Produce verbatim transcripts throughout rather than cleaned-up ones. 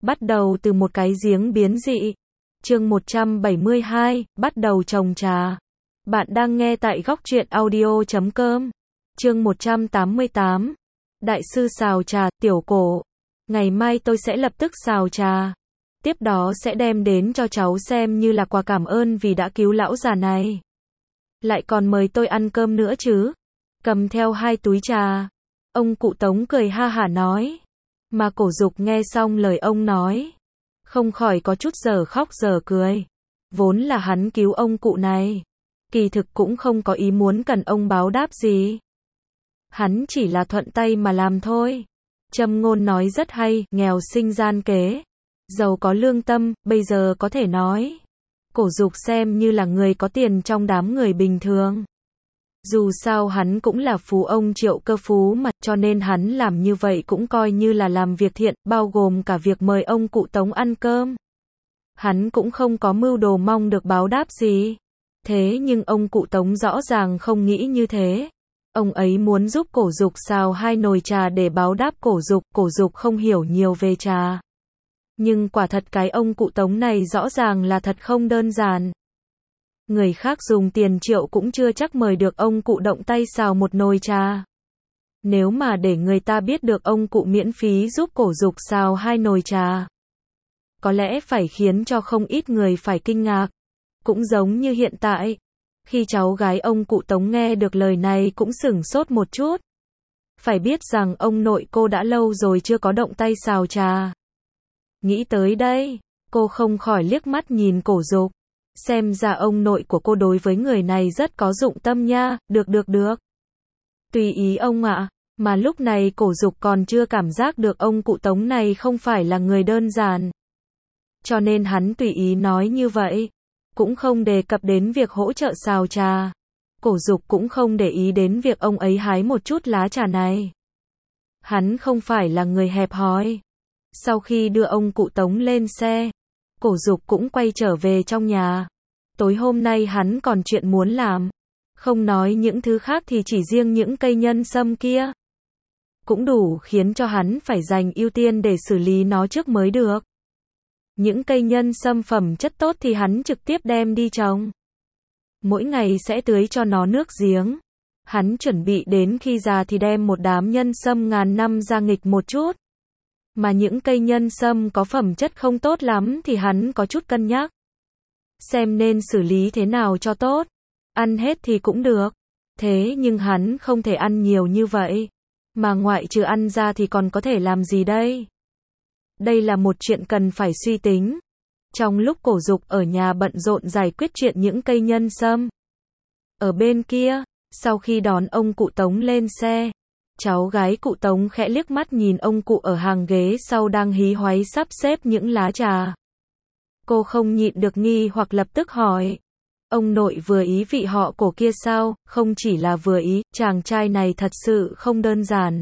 Bắt đầu từ một cái giếng biến dị. Chương một trăm bảy mươi hai, bắt đầu trồng trà. Bạn đang nghe tại góc truyện audio chấm com. Chương một trăm tám mươi tám. Đại sư xào trà, tiểu cổ. Ngày mai tôi sẽ lập tức xào trà. Tiếp đó sẽ đem đến cho cháu xem như là quà cảm ơn vì đã cứu lão già này. Lại còn mời tôi ăn cơm nữa chứ. Cầm theo hai túi trà. Ông cụ Tống cười ha hả nói. Mà Cổ Dục nghe xong lời ông nói, không khỏi có chút giờ khóc giờ cười. Vốn là hắn cứu ông cụ này, kỳ thực cũng không có ý muốn cần ông báo đáp gì. Hắn chỉ là thuận tay mà làm thôi. Châm ngôn nói rất hay, nghèo sinh gian kế, giàu có lương tâm, bây giờ có thể nói. Cổ Dục xem như là người có tiền trong đám người bình thường. Dù sao hắn cũng là phú ông Triệu Cơ Phú mà, cho nên hắn làm như vậy cũng coi như là làm việc thiện, bao gồm cả việc mời ông cụ Tống ăn cơm. Hắn cũng không có mưu đồ mong được báo đáp gì. Thế nhưng ông cụ Tống rõ ràng không nghĩ như thế. Ông ấy muốn giúp Cổ Dục xào hai nồi trà để báo đáp Cổ Dục, Cổ Dục không hiểu nhiều về trà. Nhưng quả thật cái ông cụ Tống này rõ ràng là thật không đơn giản. Người khác dùng tiền triệu cũng chưa chắc mời được ông cụ động tay xào một nồi trà. Nếu mà để người ta biết được ông cụ miễn phí giúp Cổ Dục xào hai nồi trà, có lẽ phải khiến cho không ít người phải kinh ngạc. Cũng giống như hiện tại, khi cháu gái ông cụ Tống nghe được lời này cũng sửng sốt một chút. Phải biết rằng ông nội cô đã lâu rồi chưa có động tay xào trà. Nghĩ tới đây, cô không khỏi liếc mắt nhìn Cổ Dục. Xem ra ông nội của cô đối với người này rất có dụng tâm nha, được được được. Tùy ý ông ạ, mà lúc này Cổ Dục còn chưa cảm giác được ông cụ Tống này không phải là người đơn giản. Cho nên hắn tùy ý nói như vậy, cũng không đề cập đến việc hỗ trợ xào trà. Cổ Dục cũng không để ý đến việc ông ấy hái một chút lá trà này. Hắn không phải là người hẹp hòi. Sau khi đưa ông cụ Tống lên xe, Cổ Dục cũng quay trở về trong nhà. Tối hôm nay hắn còn chuyện muốn làm. Không nói những thứ khác thì chỉ riêng những cây nhân sâm kia cũng đủ khiến cho hắn phải dành ưu tiên để xử lý nó trước mới được. Những cây nhân sâm phẩm chất tốt thì hắn trực tiếp đem đi trồng. Mỗi ngày sẽ tưới cho nó nước giếng. Hắn chuẩn bị đến khi già thì đem một đám nhân sâm ngàn năm ra nghịch một chút. Mà những cây nhân sâm có phẩm chất không tốt lắm thì hắn có chút cân nhắc. Xem nên xử lý thế nào cho tốt. Ăn hết thì cũng được. Thế nhưng hắn không thể ăn nhiều như vậy. Mà ngoại trừ ăn ra thì còn có thể làm gì đây? Đây là một chuyện cần phải suy tính. Trong lúc Cổ Dục ở nhà bận rộn giải quyết chuyện những cây nhân sâm. Ở bên kia, sau khi đón ông cụ Tống lên xe, cháu gái cụ Tống khẽ liếc mắt nhìn ông cụ ở hàng ghế sau đang hí hoáy sắp xếp những lá trà. Cô không nhịn được nghi hoặc lập tức hỏi. Ông nội vừa ý vị họ Cổ kia sao? Không chỉ là vừa ý, chàng trai này thật sự không đơn giản.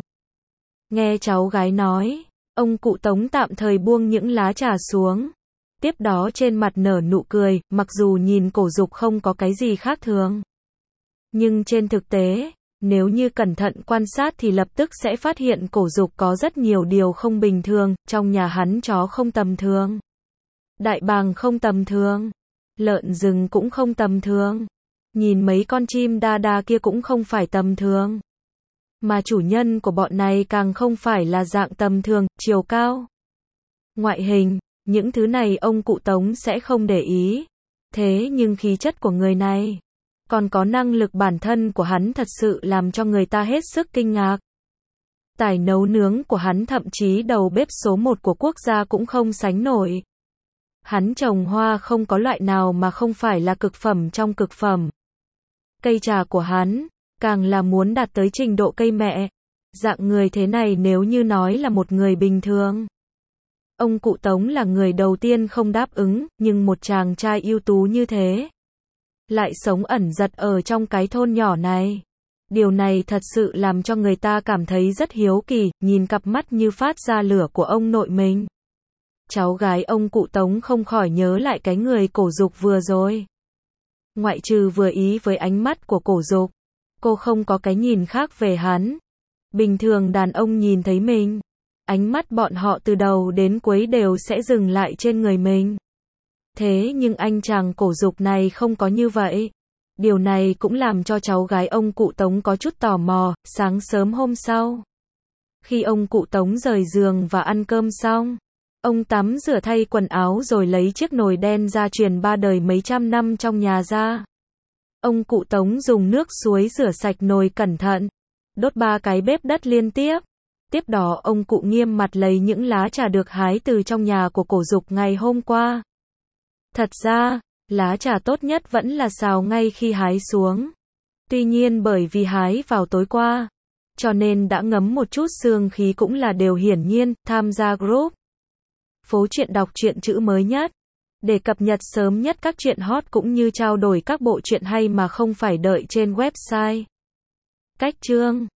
Nghe cháu gái nói, ông cụ Tống tạm thời buông những lá trà xuống. Tiếp đó trên mặt nở nụ cười, mặc dù nhìn Cổ Dục không có cái gì khác thường. Nhưng trên thực tế, nếu như cẩn thận quan sát thì lập tức sẽ phát hiện Cổ Dục có rất nhiều điều không bình thường. Trong nhà hắn chó không tầm thường, đại bàng không tầm thường, lợn rừng cũng không tầm thường, nhìn mấy con chim đa đa kia cũng không phải tầm thường. Mà chủ nhân của bọn này càng không phải là dạng tầm thường, chiều cao, ngoại hình, những thứ này ông cụ Tống sẽ không để ý. Thế nhưng khí chất của người này, còn có năng lực bản thân của hắn thật sự làm cho người ta hết sức kinh ngạc. Tài nấu nướng của hắn thậm chí đầu bếp số một của quốc gia cũng không sánh nổi. Hắn trồng hoa không có loại nào mà không phải là cực phẩm trong cực phẩm. Cây trà của hắn, càng là muốn đạt tới trình độ cây mẹ. Dạng người thế này nếu như nói là một người bình thường, ông cụ Tống là người đầu tiên không đáp ứng, nhưng một chàng trai ưu tú như thế, lại sống ẩn giật ở trong cái thôn nhỏ này. Điều này thật sự làm cho người ta cảm thấy rất hiếu kỳ, nhìn cặp mắt như phát ra lửa của ông nội mình. Cháu gái ông cụ Tống không khỏi nhớ lại cái người Cổ Dục vừa rồi. Ngoại trừ vừa ý với ánh mắt của Cổ Dục, cô không có cái nhìn khác về hắn. Bình thường đàn ông nhìn thấy mình, ánh mắt bọn họ từ đầu đến cuối đều sẽ dừng lại trên người mình. Thế nhưng anh chàng cổ dục này không có như vậy. Điều này cũng làm cho cháu gái ông cụ Tống có chút tò mò. Sáng sớm hôm sau, khi ông cụ Tống rời giường và ăn cơm xong, ông tắm rửa thay quần áo rồi lấy chiếc nồi đen gia truyền ba đời mấy trăm năm trong nhà ra. Ông cụ Tống dùng nước suối rửa sạch nồi cẩn thận, đốt ba cái bếp đất liên tiếp. Tiếp đó ông cụ nghiêm mặt lấy những lá trà được hái từ trong nhà của cổ dục ngày hôm qua. Thật ra, lá trà tốt nhất vẫn là xào ngay khi hái xuống. Tuy nhiên bởi vì hái vào tối qua, cho nên đã ngấm một chút sương khí cũng là điều hiển nhiên. Tham gia group Phố Truyện đọc truyện chữ mới nhất, để cập nhật sớm nhất các truyện hot cũng như trao đổi các bộ truyện hay mà không phải đợi trên website. Cách chương